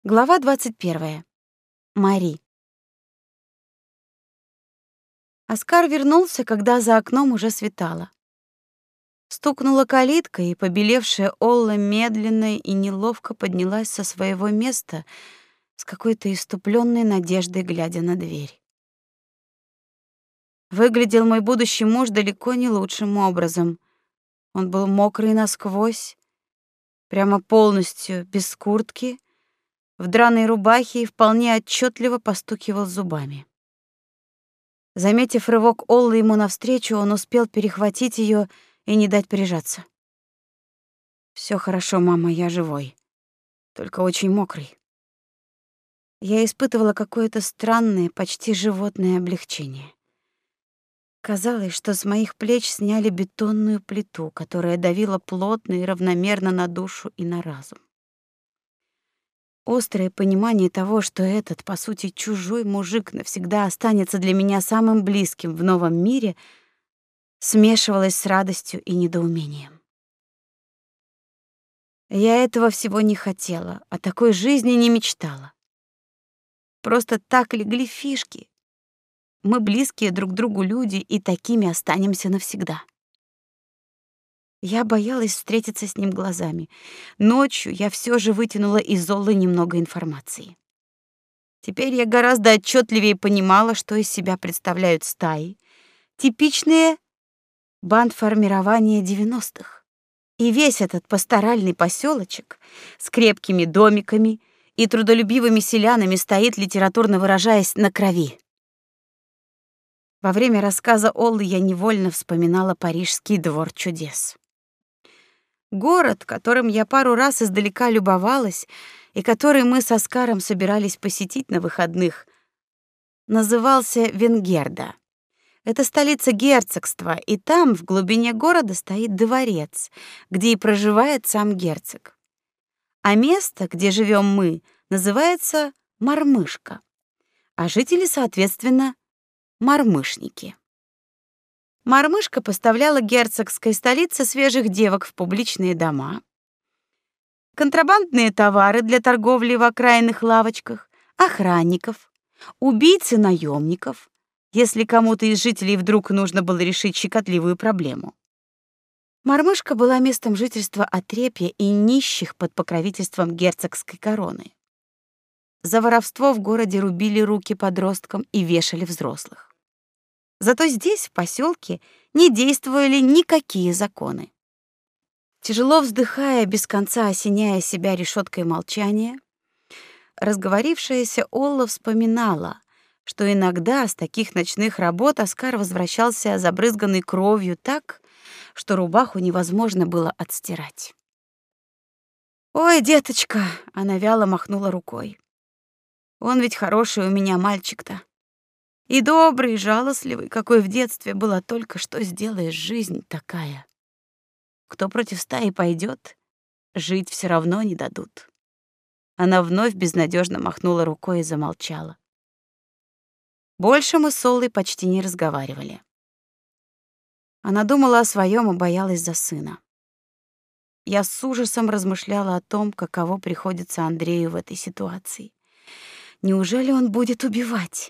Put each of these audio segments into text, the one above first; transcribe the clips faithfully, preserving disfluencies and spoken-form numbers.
Глава двадцать первая. Мари. Оскар вернулся, когда за окном уже светало. Стукнула калитка, и побелевшая Олла медленно и неловко поднялась со своего места, с какой-то исступлённой надеждой глядя на дверь. Выглядел мой будущий муж далеко не лучшим образом. Он был мокрый насквозь, прямо полностью без куртки, в драной рубахе и вполне отчетливо постукивал зубами. Заметив рывок Оллы ему навстречу, он успел перехватить ее и не дать прижаться. Все хорошо, мама, я живой. Только очень мокрый. Я испытывала какое-то странное, почти животное облегчение. Казалось, что с моих плеч сняли бетонную плиту, которая давила плотно и равномерно на душу и на разум. Острое понимание того, что этот, по сути, чужой мужик навсегда останется для меня самым близким в новом мире, смешивалось с радостью и недоумением. Я этого всего не хотела, о такой жизни не мечтала. Просто так легли фишки. Мы близкие друг другу люди, и такими останемся навсегда. Я боялась встретиться с ним глазами. Ночью я все же вытянула из Оллы немного информации. Теперь я гораздо отчетливее понимала, что из себя представляют стаи, типичные бандформирования девяностых. И весь этот пасторальный поселочек с крепкими домиками и трудолюбивыми селянами стоит, литературно выражаясь, на крови. Во время рассказа Оллы я невольно вспоминала парижский двор чудес. Город, которым я пару раз издалека любовалась и который мы с Оскаром собирались посетить на выходных, назывался Венгерда. Это столица герцогства, и там, в глубине города, стоит дворец, где и проживает сам герцог. А место, где живем мы, называется Мормышка, а жители, соответственно, мормышники. Мормышка поставляла герцогской столице свежих девок в публичные дома, контрабандные товары для торговли в окраинных лавочках, охранников, убийц и наемников, если кому-то из жителей вдруг нужно было решить щекотливую проблему. Мормышка была местом жительства отрепья и нищих под покровительством герцогской короны. За воровство в городе рубили руки подросткам и вешали взрослых. Зато здесь, в поселке, не действовали никакие законы. Тяжело вздыхая, без конца осеняя себя решеткой молчания, разговорившаяся Олла вспоминала, что иногда с таких ночных работ Оскар возвращался забрызганный кровью так, что рубаху невозможно было отстирать. «Ой, деточка!» — она вяло махнула рукой. «Он ведь хороший у меня мальчик-то. И добрый, и жалостливый, какой в детстве было, только что сделаешь, жизнь такая. Кто против стаи пойдет, жить все равно не дадут». Она вновь безнадежно махнула рукой и замолчала. Больше мы с Оллой почти не разговаривали. Она думала о своем и боялась за сына. Я с ужасом размышляла о том, каково приходится Андрею в этой ситуации. Неужели он будет убивать?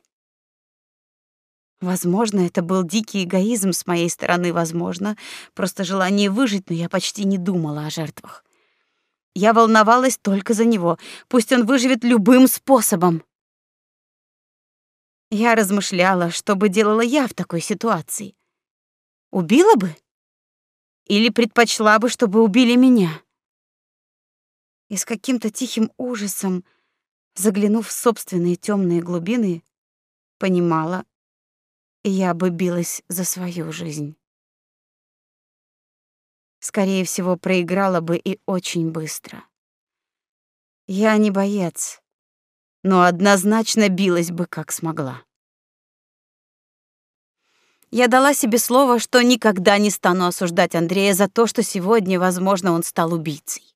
Возможно, это был дикий эгоизм с моей стороны, возможно, просто желание выжить, но я почти не думала о жертвах. Я волновалась только за него, пусть он выживет любым способом. Я размышляла, что бы делала я в такой ситуации. Убила бы? Или предпочла бы, чтобы убили меня? И с каким-то тихим ужасом, заглянув в собственные темные глубины, понимала, я бы билась за свою жизнь. Скорее всего, проиграла бы и очень быстро. Я не боец, но однозначно билась бы, как смогла. Я дала себе слово, что никогда не стану осуждать Андрея за то, что сегодня, возможно, он стал убийцей.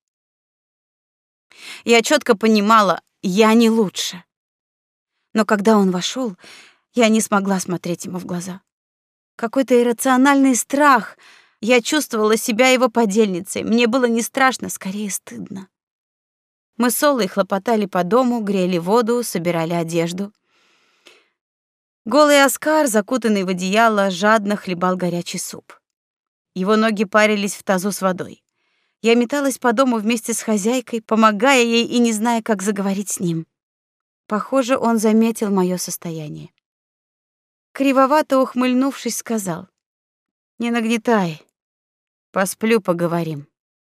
Я четко понимала, я не лучше. Но когда он вошел, я не смогла смотреть ему в глаза. Какой-то иррациональный страх. Я чувствовала себя его подельницей. Мне было не страшно, скорее стыдно. Мы с Оллой хлопотали по дому, грели воду, собирали одежду. Голый Оскар, закутанный в одеяло, жадно хлебал горячий суп. Его ноги парились в тазу с водой. Я металась по дому вместе с хозяйкой, помогая ей и не зная, как заговорить с ним. Похоже, он заметил моё состояние. Кривовато ухмыльнувшись, сказал: «Не нагнетай. Посплю, поговорим».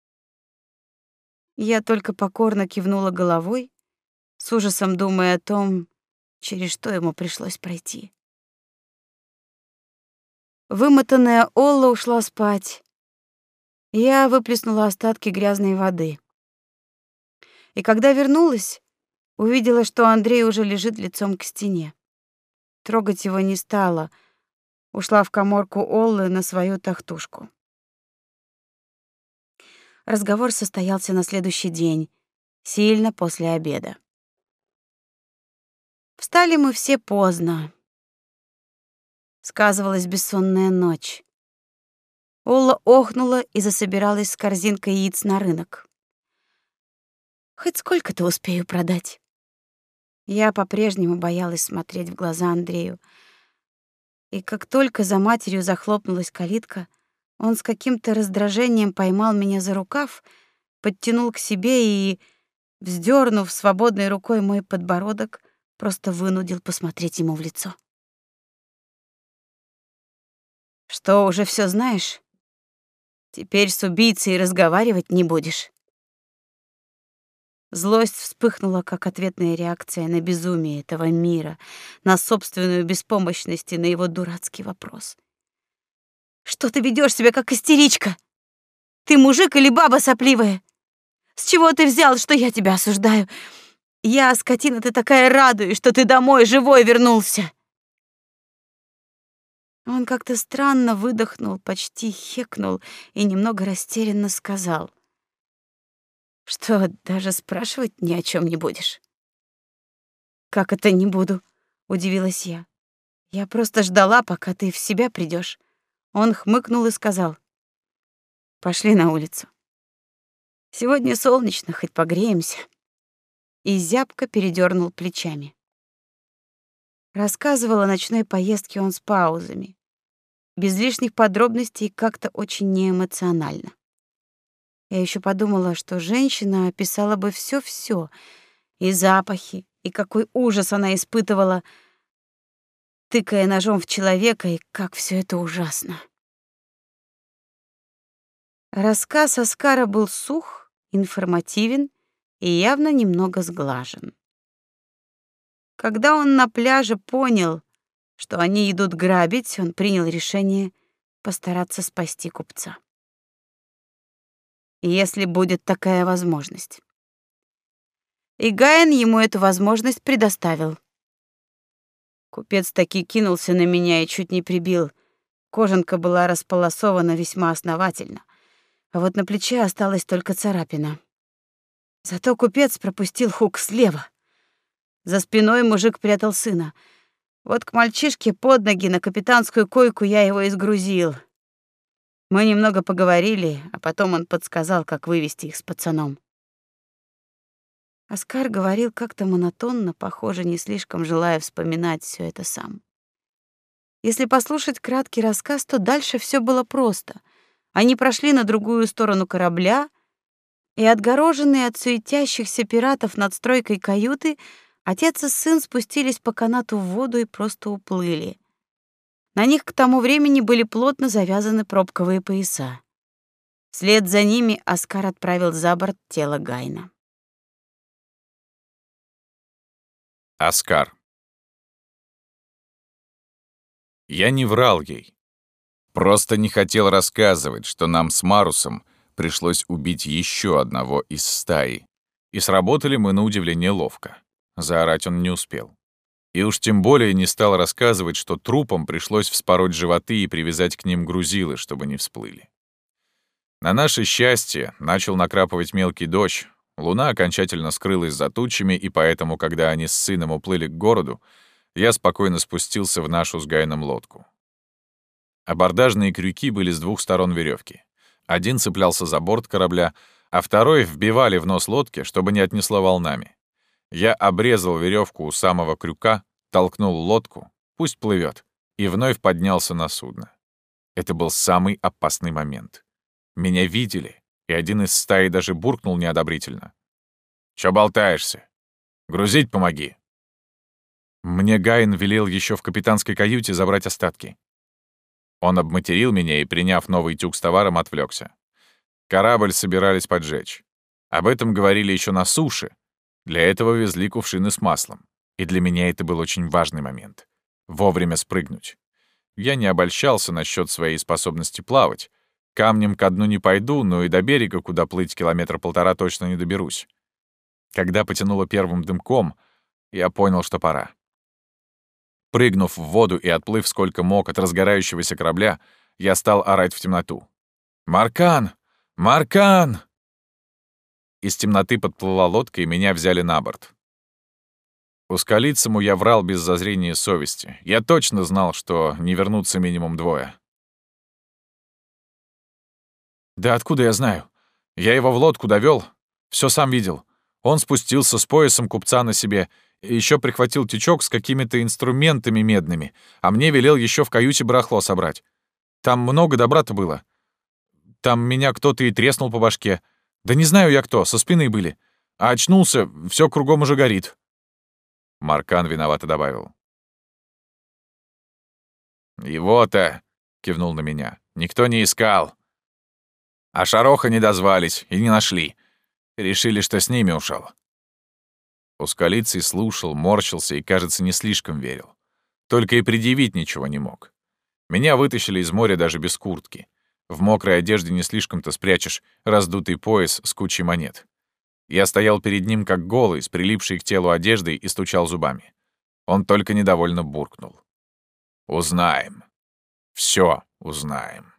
Я только покорно кивнула головой, с ужасом думая о том, через что ему пришлось пройти. Вымотанная Олла ушла спать. Я выплеснула остатки грязной воды. И когда вернулась, увидела, что Андрей уже лежит лицом к стене. Трогать его не стала, ушла в каморку Оллы на свою тахтушку. Разговор состоялся на следующий день, сильно после обеда. Встали мы все поздно. Сказывалась бессонная ночь. Олла охнула и засобиралась с корзинкой яиц на рынок. «Хоть сколько-то успею продать». Я по-прежнему боялась смотреть в глаза Андрею. И как только за матерью захлопнулась калитка, он с каким-то раздражением поймал меня за рукав, подтянул к себе и, вздернув свободной рукой мой подбородок, просто вынудил посмотреть ему в лицо. «Что, уже все знаешь? Теперь с убийцей разговаривать не будешь?» Злость вспыхнула, как ответная реакция на безумие этого мира, на собственную беспомощность и на его дурацкий вопрос. «Что ты ведешь себя как истеричка? Ты мужик или баба сопливая? С чего ты взял, что я тебя осуждаю? Я, скотина, ты такая, радуюсь, что ты домой живой вернулся!» Он как-то странно выдохнул, почти хекнул и немного растерянно сказал: «Что, даже спрашивать ни о чем не будешь?» «Как это не буду?» — удивилась я. «Я просто ждала, пока ты в себя придешь». Он хмыкнул и сказал: «Пошли на улицу. Сегодня солнечно, хоть погреемся». И зябко передернул плечами. Рассказывал о ночной поездке он с паузами, без лишних подробностей, как-то очень неэмоционально. Я еще подумала, что женщина описала бы все-все, и запахи, и какой ужас она испытывала, тыкая ножом в человека, и как все это ужасно. Рассказ Оскара был сух, информативен и явно немного сглажен. Когда он на пляже понял, что они идут грабить, он принял решение постараться спасти купца. Если будет такая возможность. И Гаин ему эту возможность предоставил. Купец таки кинулся на меня и чуть не прибил. Кожанка была располосована весьма основательно, а вот на плече осталась только царапина. Зато купец пропустил хук слева. За спиной мужик прятал сына. Вот к мальчишке под ноги на капитанскую койку я его и сгрузил. Мы немного поговорили, а потом он подсказал, как вывести их с пацаном. Оскар говорил как-то монотонно, похоже, не слишком желая вспоминать все это сам. Если послушать краткий рассказ, то дальше все было просто. Они прошли на другую сторону корабля, и, отгороженные от суетящихся пиратов над стройкой каюты, отец и сын спустились по канату в воду и просто уплыли. На них к тому времени были плотно завязаны пробковые пояса. Вслед за ними Оскар отправил за борт тело Гайна. Оскар. Я не врал ей. Просто не хотел рассказывать, что нам с Марусом пришлось убить еще одного из стаи. И сработали мы на удивление ловко. Заорать он не успел. И уж тем более не стал рассказывать, что трупам пришлось вспороть животы и привязать к ним грузилы, чтобы не всплыли. На наше счастье начал накрапывать мелкий дождь, луна окончательно скрылась за тучами, и поэтому, когда они с сыном уплыли к городу, я спокойно спустился в нашу с Гайном лодку. Абордажные крюки были с двух сторон веревки. Один цеплялся за борт корабля, а второй вбивали в нос лодки, чтобы не отнесло волнами. Я обрезал веревку у самого крюка, толкнул лодку, пусть плывет, и вновь поднялся на судно. Это был самый опасный момент. Меня видели, и один из стаи даже буркнул неодобрительно. «Чё болтаешься? Грузить помоги!» Мне Гаин велел еще в капитанской каюте забрать остатки. Он обматерил меня и, приняв новый тюк с товаром, отвлекся. Корабль собирались поджечь. Об этом говорили еще на суше. Для этого везли кувшины с маслом. И для меня это был очень важный момент. Вовремя спрыгнуть. Я не обольщался насчет своей способности плавать. Камнем ко дну не пойду, но и до берега, куда плыть километра полтора, точно не доберусь. Когда потянуло первым дымком, я понял, что пора. Прыгнув в воду и отплыв сколько мог от разгорающегося корабля, я стал орать в темноту. «Маркан! Маркан!» Из темноты подплыла лодка, и меня взяли на борт. Ускалицему я врал без зазрения совести. Я точно знал, что не вернутся минимум двое. «Да откуда я знаю? Я его в лодку довёл, всё сам видел. Он спустился с поясом купца на себе и ещё прихватил тючок с какими-то инструментами медными, а мне велел ещё в каюте барахло собрать. Там много добра-то было. Там меня кто-то и треснул по башке. Да не знаю я кто, со спины были. А очнулся, всё кругом уже горит». Маркан виновато добавил. «Его-то», — кивнул на меня, — «никто не искал. А Шароха не дозвались и не нашли. Решили, что с ними ушел». Ускалицый слушал, морщился и, кажется, не слишком верил. Только и предъявить ничего не мог. Меня вытащили из моря даже без куртки. В мокрой одежде не слишком-то спрячешь раздутый пояс с кучей монет. Я стоял перед ним как голый, с прилипшей к телу одеждой, и стучал зубами. Он только недовольно буркнул. «Узнаем. Всё узнаем».